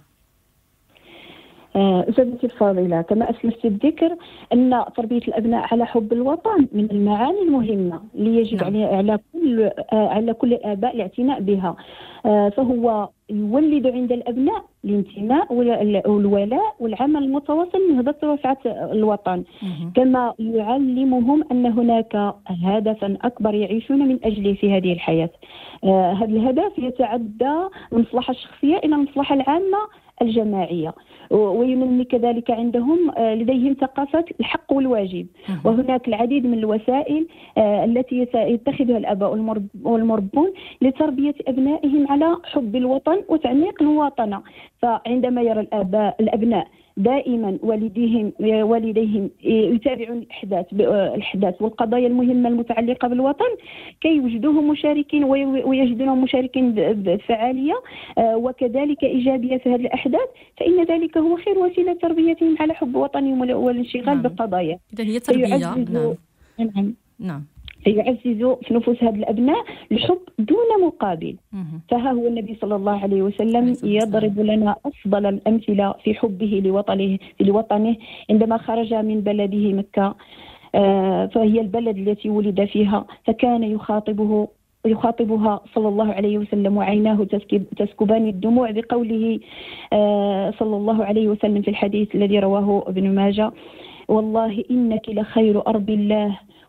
أستاذتي الفاضلة، كما أسلفت الذكر أن تربية الأبناء على حب الوطن من المعاني المهمة اللي يجب على كل الآباء الاعتناء بها، فهو يولد عند الأبناء الانتماء والولاء والعمل المتواصل لنهضة رفعة الوطن، كما يعلمهم أن هناك هدفا أكبر يعيشون من أجله في هذه الحياة. هذا الهدف يتعدى من المصلحة الشخصية إلى المصلحة العامة الجماعية، وينمي كذلك لديهم ثقافة الحق والواجب. وهناك العديد من الوسائل التي يتخذها الآباء والمربون لتربية أبنائهم على حب الوطن وتعميق المواطنة. فعندما يرى الأبناء دائما والديهم يتابعون الأحداث والقضايا المهمة المتعلقة بالوطن كي يوجدوهم مشاركين ويجدونهم مشاركين بفعالية وكذلك إيجابية في هذه الأحداث، فإن ذلك هو خير وسيلة تربيتهم على حب وطنهم والانشغال بالقضايا. إذن هي تربية. نعم. فيعزز في نفوس هذه الأبناء الحب دون مقابل. فها هو النبي صلى الله عليه وسلم يضرب لنا أفضل الأمثلة في حبه لوطنه عندما خرج من بلده مكة، فهي البلد التي ولد فيها، فكان يخاطبها صلى الله عليه وسلم وعيناه تسكبان الدموع بقوله صلى الله عليه وسلم في الحديث الذي رواه ابن ماجه: والله إنك لخير أرض الله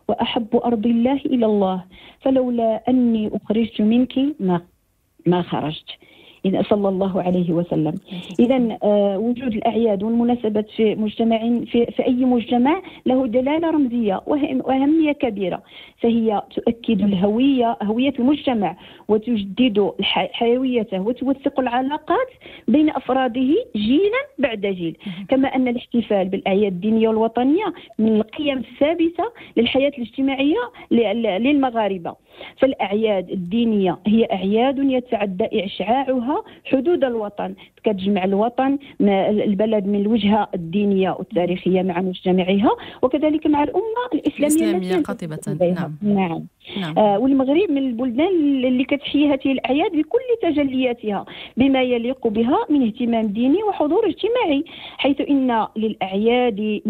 وأحب أرض الله إلى الله، فلولا أني أخرجت منك ما خرجت. إذا صلى الله عليه وسلم. إذا وجود الأعياد والمناسبات في مجتمع في أي مجتمع له دلالة رمزية وأهمية كبيرة، فهي تؤكد هوية المجتمع وتجدد حيويته وتوثق العلاقات بين أفراده جيلا بعد جيل. كما أن الاحتفال بالأعياد الدينية والوطنية من القيم الثابتة للحياة الاجتماعية للمغاربة. فالأعياد الدينية هي أعياد يتعدى إشعاعها حدود الوطن، كتجمع الوطن البلد من الوجهة الدينية والتاريخية مع مجتمعها وكذلك مع الأمة الإسلامية قاطبة. نعم. والمغرب من البلدان اللي كتحيي هذه الأعياد بكل تجلياتها بما يليق بها من اهتمام ديني وحضور اجتماعي، حيث إن للأعياد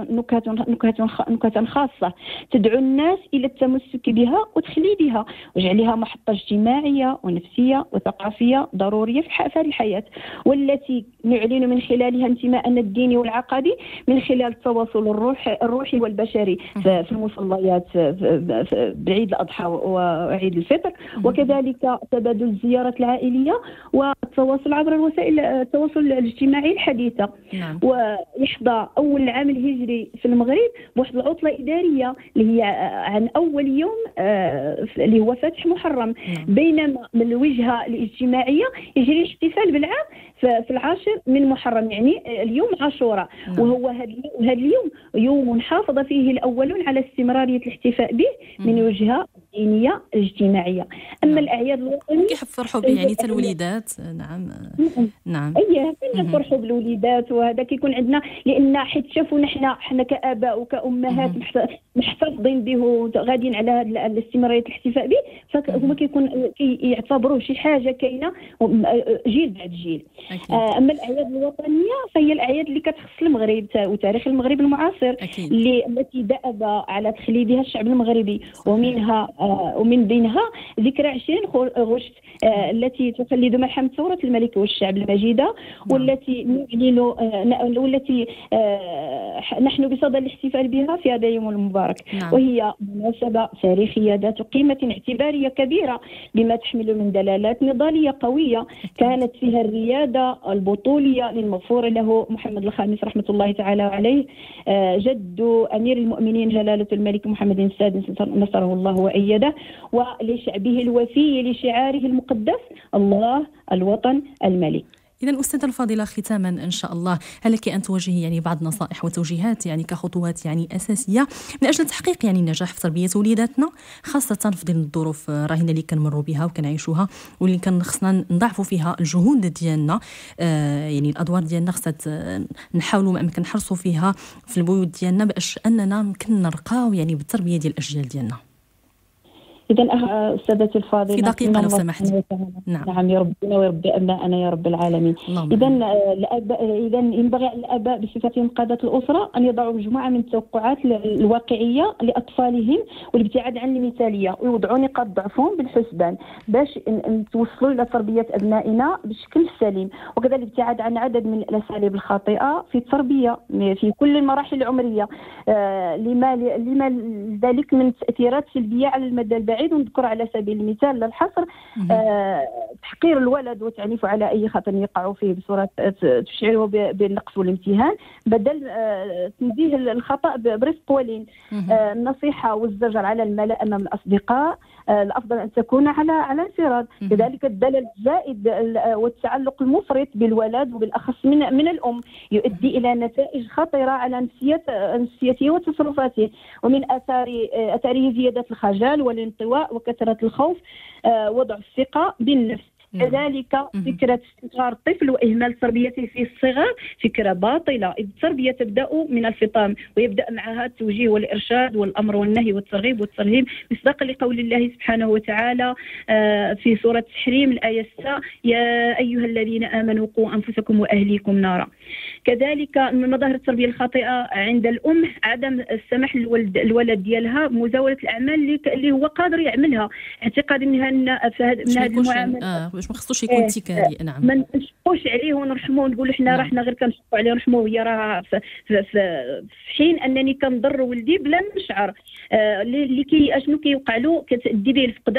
نكهة خاصة تدعو الناس إلى التمسك بها وتخليدها وجعلها محطة اجتماعية ونفسية وثقافية ضرورية في الحياة، والتي نعلن من خلالها انتماءنا الديني والعقدي من خلال التواصل الروحي والبشري في المصليات بعيد الأضحى وعيد الفطر، وكذلك تبادل الزيارات العائلية والتواصل عبر وسائل التواصل الاجتماعي الحديثة. ويحظى أول العام الهجري في المغرب بواحد العطلة إدارية اللي هي عن أول يوم اللي هو فتح محرم، بينما من الوجهة الاجتماعية يجري الاحتفال بالعام في 10 من محرم، يعني اليوم عاشوراء، وهو هذا اليوم يوم حافظ فيه الأولون على استمرارية الاحتفاء به من وجهة دينية اجتماعية. أما الأعياد الوطنية كيف فرحوا به يعني الوليدات. نعم أيه فرحوا بالوليدات، وهذا كيكون عندنا لأن حيت شافونا حنا كآباء وكأمهات محتفظين به وغاديين على هذا الاستمرارية الاحتفاء به، فهما يعتبروه شي حاجة كاينة جيل بعد جيل. أما الأعياد الوطنية فهي الأعياد اللي كتخص المغرب وتاريخ المغرب المعاصر التي دأب على تخليدها الشعب المغربي، ومن بينها ذكرى 20 أغسطس التي تخلد ملحمة ثورة الملك والشعب المجيدة، والتي نحن بصدد الاحتفال بها في هذا اليوم المبارك. وهي مناسبة تاريخية ذات قيمة اعتبارية كبيرة بما تحمل من دلالات نضالية قوية كانت فيها الريادة البطولية للمغفور له محمد الخامس رحمة الله تعالى عليه، جد أمير المؤمنين جلالة الملك محمد السادس نصره الله وأيده، ولشعبه الوفي لشعاره المقدس الله الوطن الملك. إذا أستاذة الفاضلة ختاما إن شاء الله، هل لك أن توجهي يعني بعض نصائح وتوجيهات يعني كخطوات يعني أساسية من أجل تحقيق يعني النجاح في تربية وليداتنا، خاصة في ظل الظروف الراهنة اللي كنمروا بها وكنعيشوها واللي كان خصنا نضاعفوا فيها الجهود ديالنا، يعني الأدوار ديالنا خصنا نحاولوا ما أمكن نحرصوا فيها في البيوت ديالنا باش أننا يمكن نرقاو يعني بالتربية ديال الأجيال ديالنا. إذا أستاذتي الفاضلة في دقيقة لو سمحت. نعم يا ربنا ويربي أبناءنا يا رب العالمين. إذا ينبغي على الآباء بصفتهم قادة الأسرة أن يضعوا مجموعة من التوقعات الواقعية لأطفالهم والابتعاد عن المثالية، ويوضعوا نقاط ضعفهم بالحسبان باش نتوصلوا إلى تربية أبنائنا بشكل سليم، وكذلك الابتعاد عن عدد من الأساليب الخاطئة في التربية في كل المراحل العمرية، لما ذلك من تأثيرات سلبية على المدى البعيد. ونذكر على سبيل المثال للحصر تحقير الولد وتعنيفه على أي خطأ يقع فيه بصورة تشعره بالنقص والامتهان، بدل تنزيه الخطأ برفق ولين. النصيحة والزجر على الملأ أمام الأصدقاء الأفضل أن تكون على انفراد. كذلك الدلال الزائد والتعلق المفرط بالولد وبالأخص من الأم يؤدي إلى نتائج خطيرة على نفسيته وتصرفاته، ومن أثاره زيادة الخجل والانطواء وكثرة الخوف، وضع الثقة بالنفس. كذلك فكرة استثمار الطفل وإهمال تربيته في الصغر فكرة باطلة، إذ التربية تبدأ من الفطام ويبدأ معها التوجيه والإرشاد والأمر والنهي والترغيب والترهيب، مصداقا لقول الله سبحانه وتعالى في سورة التحريم الآية 6: يا أيها الذين آمنوا قوا أنفسكم وأهليكم نارا. كذلك من مظاهر التربية الخاطئة عند الأم عدم السماح للولد ديالها بمزاولة الأعمال اللي هو قادر يعملها، اعتقاد أنها من هذه المعاملة باش ما خصوش يكون تكالي. نعم، ما نشقوش عليه ونرحموه ونقولوا حنا راه حنا غير كنشقوا عليه ونرحموه، هي راه في حين انني كنضر ولدي بلا ما نشعر. اللي اشنو كيوقع له كتدي به الفقدان